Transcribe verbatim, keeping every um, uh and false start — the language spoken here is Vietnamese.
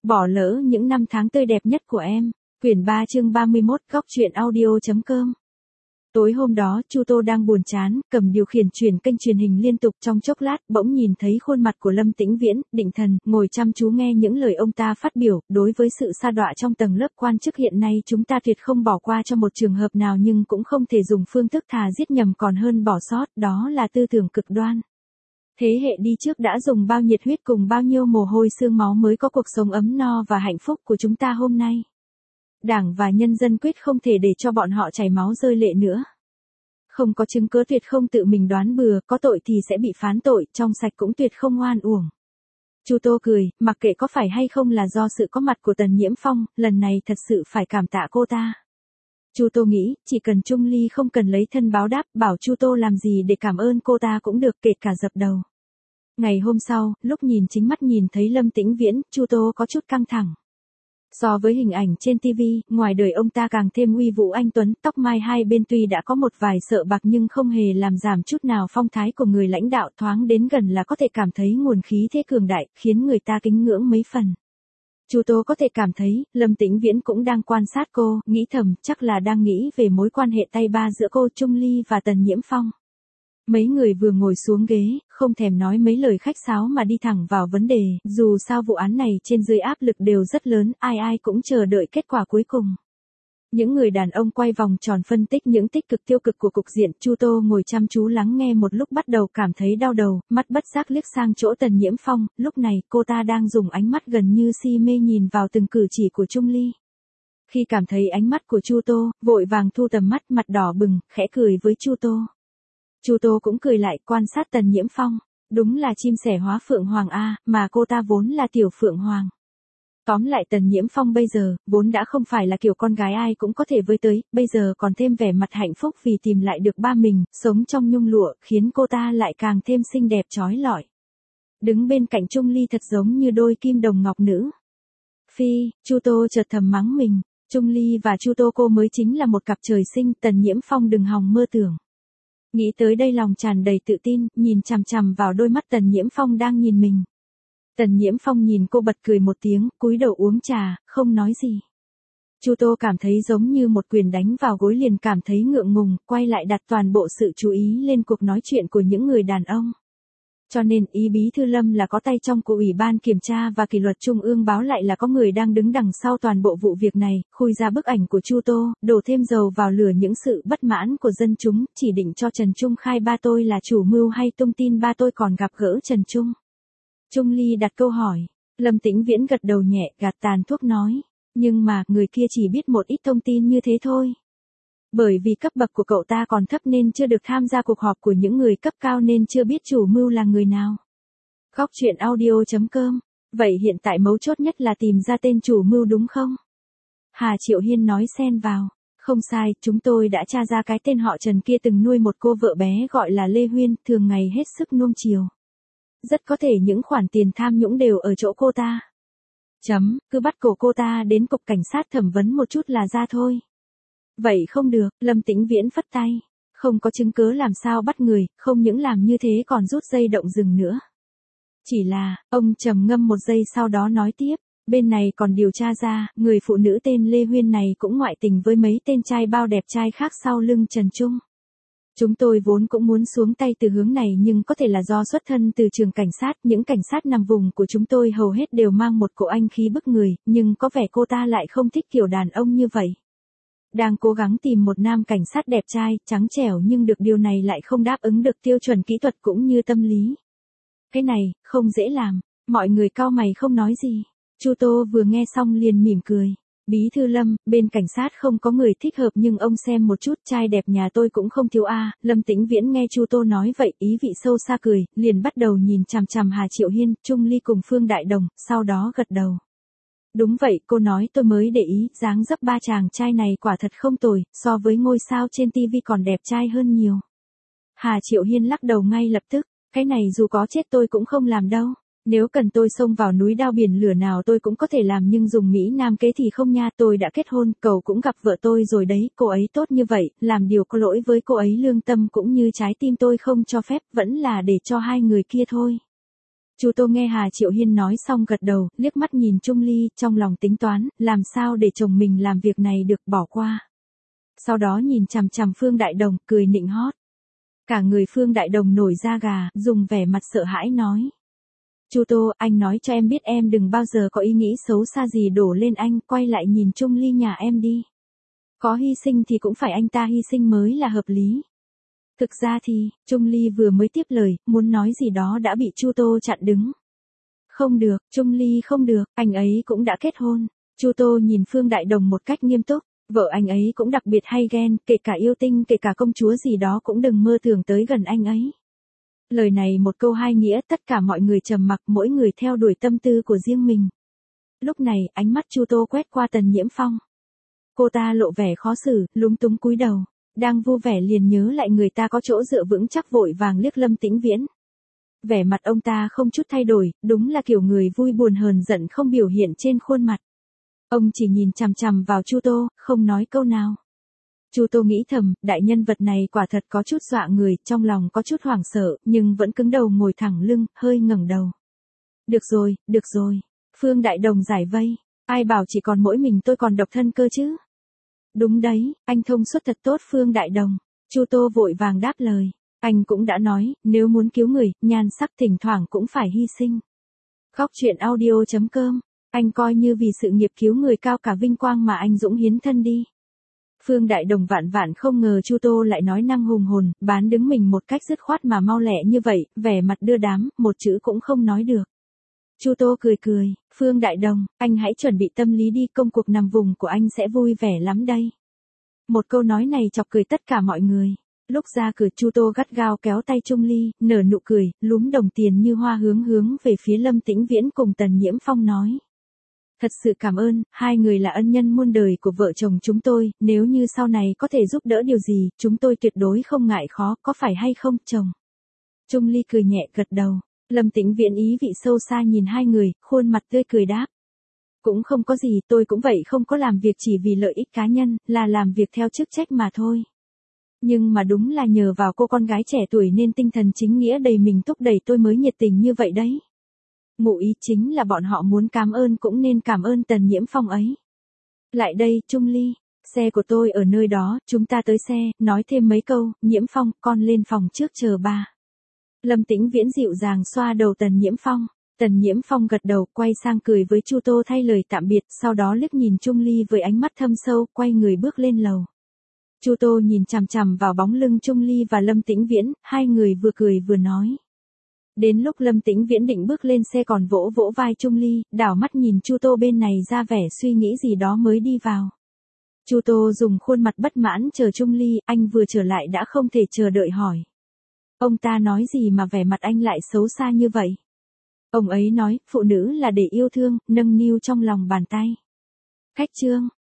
Bỏ lỡ những năm tháng tươi đẹp nhất của em. Quyển ba chương ba mươi mốt, góc truyện audio.com. Tối hôm đó, Chu Tô đang buồn chán, cầm điều khiển chuyển kênh truyền hình liên tục, trong chốc lát, bỗng nhìn thấy khuôn mặt của Lâm Tĩnh Viễn, định thần, ngồi chăm chú nghe những lời ông ta phát biểu. Đối với sự sa đọa trong tầng lớp quan chức hiện nay, chúng ta tuyệt không bỏ qua cho một trường hợp nào, nhưng cũng không thể dùng phương thức thà giết nhầm còn hơn bỏ sót, đó là tư tưởng cực đoan. Thế hệ đi trước đã dùng bao nhiệt huyết cùng bao nhiêu mồ hôi xương máu mới có cuộc sống ấm no và hạnh phúc của chúng ta hôm nay. Đảng và nhân dân quyết không thể để cho bọn họ chảy máu rơi lệ nữa. Không có chứng cứ tuyệt không tự mình đoán bừa, có tội thì sẽ bị phán tội, trong sạch cũng tuyệt không oan uổng. Chu Tô cười, mặc kệ có phải hay không là do sự có mặt của Tần Nhiễm Phong, lần này thật sự phải cảm tạ cô ta. Chu Tô nghĩ, chỉ cần Trung Ly không cần lấy thân báo đáp, bảo Chu Tô làm gì để cảm ơn cô ta cũng được, kể cả dập đầu. Ngày hôm sau, lúc nhìn chính mắt nhìn thấy Lâm Tĩnh Viễn, Chu Tô có chút căng thẳng. So với hình ảnh trên ti vi, ngoài đời ông ta càng thêm uy vũ anh tuấn, tóc mai hai bên tuy đã có một vài sợ bạc nhưng không hề làm giảm chút nào phong thái của người lãnh đạo, thoáng đến gần là có thể cảm thấy nguồn khí thế cường đại, khiến người ta kính ngưỡng mấy phần. Chu Tô có thể cảm thấy, Lâm Tĩnh Viễn cũng đang quan sát cô, nghĩ thầm, chắc là đang nghĩ về mối quan hệ tay ba giữa cô, Trung Ly và Tần Nhiễm Phong. Mấy người vừa ngồi xuống ghế, không thèm nói mấy lời khách sáo mà đi thẳng vào vấn đề, dù sao vụ án này trên dưới áp lực đều rất lớn, ai ai cũng chờ đợi kết quả cuối cùng. Những người đàn ông quay vòng tròn phân tích những tích cực tiêu cực của cục diện, Chu Tô ngồi chăm chú lắng nghe một lúc bắt đầu cảm thấy đau đầu, mắt bất giác liếc sang chỗ Tần Nhiễm Phong, lúc này cô ta đang dùng ánh mắt gần như si mê nhìn vào từng cử chỉ của Trung Ly. Khi cảm thấy ánh mắt của Chu Tô, vội vàng thu tầm mắt, mặt đỏ bừng, khẽ cười với Chu Tô. Chu Tô cũng cười lại, quan sát Tần Nhiễm Phong, đúng là chim sẻ hóa phượng hoàng a, mà cô ta vốn là tiểu phượng hoàng. Tóm lại Tần Nhiễm Phong bây giờ, vốn đã không phải là kiểu con gái ai cũng có thể với tới, bây giờ còn thêm vẻ mặt hạnh phúc vì tìm lại được ba mình, sống trong nhung lụa, khiến cô ta lại càng thêm xinh đẹp chói lọi. Đứng bên cạnh Trung Ly thật giống như đôi kim đồng ngọc nữ. Phi, Chu Tô chợt thầm mắng mình, Trung Ly và Chu Tô cô mới chính là một cặp trời sinh, Tần Nhiễm Phong đừng hòng mơ tưởng. Nghĩ tới đây lòng tràn đầy tự tin, nhìn chằm chằm vào đôi mắt Tần Nhiễm Phong đang nhìn mình. Tần Nhiễm Phong nhìn cô bật cười một tiếng, cúi đầu uống trà, không nói gì. Chu Tô cảm thấy giống như một quyền đánh vào gối, liền cảm thấy ngượng ngùng, quay lại đặt toàn bộ sự chú ý lên cuộc nói chuyện của những người đàn ông. Cho nên ý Bí thư Lâm là có tay trong của Ủy ban Kiểm tra và Kỷ luật Trung ương báo lại là có người đang đứng đằng sau toàn bộ vụ việc này, khui ra bức ảnh của Chu Tô, đổ thêm dầu vào lửa những sự bất mãn của dân chúng, chỉ định cho Trần Trung khai ba tôi là chủ mưu hay tung tin ba tôi còn gặp gỡ Trần Trung. Trung Ly đặt câu hỏi, Lâm Tĩnh Viễn gật đầu nhẹ, gạt tàn thuốc nói, nhưng mà người kia chỉ biết một ít thông tin như thế thôi. Bởi vì cấp bậc của cậu ta còn thấp nên chưa được tham gia cuộc họp của những người cấp cao nên chưa biết chủ mưu là người nào. Góc truyện audio.com. Vậy hiện tại mấu chốt nhất là tìm ra tên chủ mưu đúng không? Hà Triệu Hiên nói xen vào. Không sai, chúng tôi đã tra ra cái tên họ Trần kia từng nuôi một cô vợ bé gọi là Lê Huyên, thường ngày hết sức nuông chiều. Rất có thể những khoản tiền tham nhũng đều ở chỗ cô ta. Chấm, cứ bắt cổ cô ta đến cục cảnh sát thẩm vấn một chút là ra thôi. Vậy không được, Lâm Tĩnh Viễn phất tay. Không có chứng cứ làm sao bắt người, không những làm như thế còn rút dây động rừng nữa. Chỉ là, ông trầm ngâm một giây sau đó nói tiếp, bên này còn điều tra ra, người phụ nữ tên Lê Huyên này cũng ngoại tình với mấy tên trai bao đẹp trai khác sau lưng Trần Trung. Chúng tôi vốn cũng muốn xuống tay từ hướng này nhưng có thể là do xuất thân từ trường cảnh sát, những cảnh sát nằm vùng của chúng tôi hầu hết đều mang một cỗ anh khí bức người, nhưng có vẻ cô ta lại không thích kiểu đàn ông như vậy. Đang cố gắng tìm một nam cảnh sát đẹp trai, trắng trẻo nhưng được điều này lại không đáp ứng được tiêu chuẩn kỹ thuật cũng như tâm lý. Cái này, không dễ làm, mọi người cau mày không nói gì. Chu Tô vừa nghe xong liền mỉm cười. Bí thư Lâm, bên cảnh sát không có người thích hợp nhưng ông xem một chút, trai đẹp nhà tôi cũng không thiếu a. À. Lâm Tĩnh Viễn nghe Chu Tô nói vậy, ý vị sâu xa cười, liền bắt đầu nhìn chằm chằm Hà Triệu Hiên, Trung Ly cùng Phương Đại Đồng, sau đó gật đầu. Đúng vậy, cô nói tôi mới để ý, dáng dấp ba chàng trai này quả thật không tồi, so với ngôi sao trên ti vi còn đẹp trai hơn nhiều. Hà Triệu Hiên lắc đầu ngay lập tức, cái này dù có chết tôi cũng không làm đâu. Nếu cần tôi xông vào núi đao biển lửa nào tôi cũng có thể làm nhưng dùng Mỹ Nam kế thì không nha, tôi đã kết hôn, cậu cũng gặp vợ tôi rồi đấy, cô ấy tốt như vậy, làm điều có lỗi với cô ấy lương tâm cũng như trái tim tôi không cho phép, vẫn là để cho hai người kia thôi. Chu Tô nghe Hà Triệu Hiên nói xong gật đầu, liếc mắt nhìn Trung Ly, trong lòng tính toán, làm sao để chồng mình làm việc này được, bỏ qua. Sau đó nhìn chằm chằm Phương Đại Đồng, cười nịnh hót. Cả người Phương Đại Đồng nổi da gà, dùng vẻ mặt sợ hãi nói. Chu Tô, anh nói cho em biết em đừng bao giờ có ý nghĩ xấu xa gì đổ lên anh, quay lại nhìn Trung Ly nhà em đi. Có hy sinh thì cũng phải anh ta hy sinh mới là hợp lý. Thực ra thì, Trung Ly vừa mới tiếp lời, muốn nói gì đó đã bị Chu Tô chặn đứng. Không được, Trung Ly không được, anh ấy cũng đã kết hôn. Chu Tô nhìn Phương Đại Đồng một cách nghiêm túc, vợ anh ấy cũng đặc biệt hay ghen, kể cả yêu tinh, kể cả công chúa gì đó cũng đừng mơ tưởng tới gần anh ấy. Lời này một câu hai nghĩa, tất cả mọi người trầm mặc, mỗi người theo đuổi tâm tư của riêng mình. Lúc này, ánh mắt Chu Tô quét qua Tần Nhiễm Phong. Cô ta lộ vẻ khó xử, lúng túng cúi đầu, đang vui vẻ liền nhớ lại người ta có chỗ dựa vững chắc, vội vàng liếc Lâm Tĩnh Viễn. Vẻ mặt ông ta không chút thay đổi, đúng là kiểu người vui buồn hờn giận không biểu hiện trên khuôn mặt. Ông chỉ nhìn chằm chằm vào Chu Tô, không nói câu nào. Chu Tô nghĩ thầm, đại nhân vật này quả thật có chút dọa người, trong lòng có chút hoảng sợ, nhưng vẫn cứng đầu ngồi thẳng lưng, hơi ngẩng đầu. Được rồi, được rồi. Phương Đại Đồng giải vây. Ai bảo chỉ còn mỗi mình tôi còn độc thân cơ chứ? Đúng đấy, anh thông suốt thật tốt Phương Đại Đồng. Chu Tô vội vàng đáp lời. Anh cũng đã nói, nếu muốn cứu người, nhan sắc thỉnh thoảng cũng phải hy sinh. Góc truyện audio chấm com. Anh coi như vì sự nghiệp cứu người cao cả vinh quang mà anh dũng hiến thân đi. Phương Đại Đồng vạn vạn không ngờ Chu Tô lại nói năng hùng hồn, bán đứng mình một cách dứt khoát mà mau lẹ như vậy, vẻ mặt đưa đám, một chữ cũng không nói được. Chu Tô cười cười, Phương Đại Đồng, anh hãy chuẩn bị tâm lý đi, công cuộc nằm vùng của anh sẽ vui vẻ lắm đây. Một câu nói này chọc cười tất cả mọi người. Lúc ra cửa Chu Tô gắt gao kéo tay Trung Ly, nở nụ cười, lúm đồng tiền như hoa hướng hướng về phía Lâm Tĩnh Viễn cùng Tần Nhiễm Phong nói. Thật sự cảm ơn, hai người là ân nhân muôn đời của vợ chồng chúng tôi, nếu như sau này có thể giúp đỡ điều gì, chúng tôi tuyệt đối không ngại khó, có phải hay không, chồng? Trung Ly cười nhẹ gật đầu, Lâm Tĩnh Viễn ý vị sâu xa nhìn hai người, khuôn mặt tươi cười đáp. Cũng không có gì, tôi cũng vậy, không có làm việc chỉ vì lợi ích cá nhân, là làm việc theo chức trách mà thôi. Nhưng mà đúng là nhờ vào cô con gái trẻ tuổi nên tinh thần chính nghĩa đầy mình thúc đẩy tôi mới nhiệt tình như vậy đấy. Ngụ ý chính là bọn họ muốn cảm ơn cũng nên cảm ơn Tần Nhiễm Phong ấy. Lại đây, Trung Ly, xe của tôi ở nơi đó, chúng ta tới xe, nói thêm mấy câu, Nhiễm Phong, con lên phòng trước chờ ba. Lâm Tĩnh Viễn dịu dàng xoa đầu Tần Nhiễm Phong. Tần Nhiễm Phong gật đầu, quay sang cười với Chu Tô thay lời tạm biệt, sau đó liếc nhìn Trung Ly với ánh mắt thâm sâu, quay người bước lên lầu. Chu Tô nhìn chằm chằm vào bóng lưng Trung Ly và Lâm Tĩnh Viễn, hai người vừa cười vừa nói. Đến lúc Lâm Tĩnh Viễn định bước lên xe còn vỗ vỗ vai Trung Ly, đảo mắt nhìn Chu Tô bên này ra vẻ suy nghĩ gì đó mới đi vào. Chu Tô dùng khuôn mặt bất mãn chờ Trung Ly, anh vừa trở lại đã không thể chờ đợi hỏi. Ông ta nói gì mà vẻ mặt anh lại xấu xa như vậy? Ông ấy nói, phụ nữ là để yêu thương, nâng niu trong lòng bàn tay. Khách trương,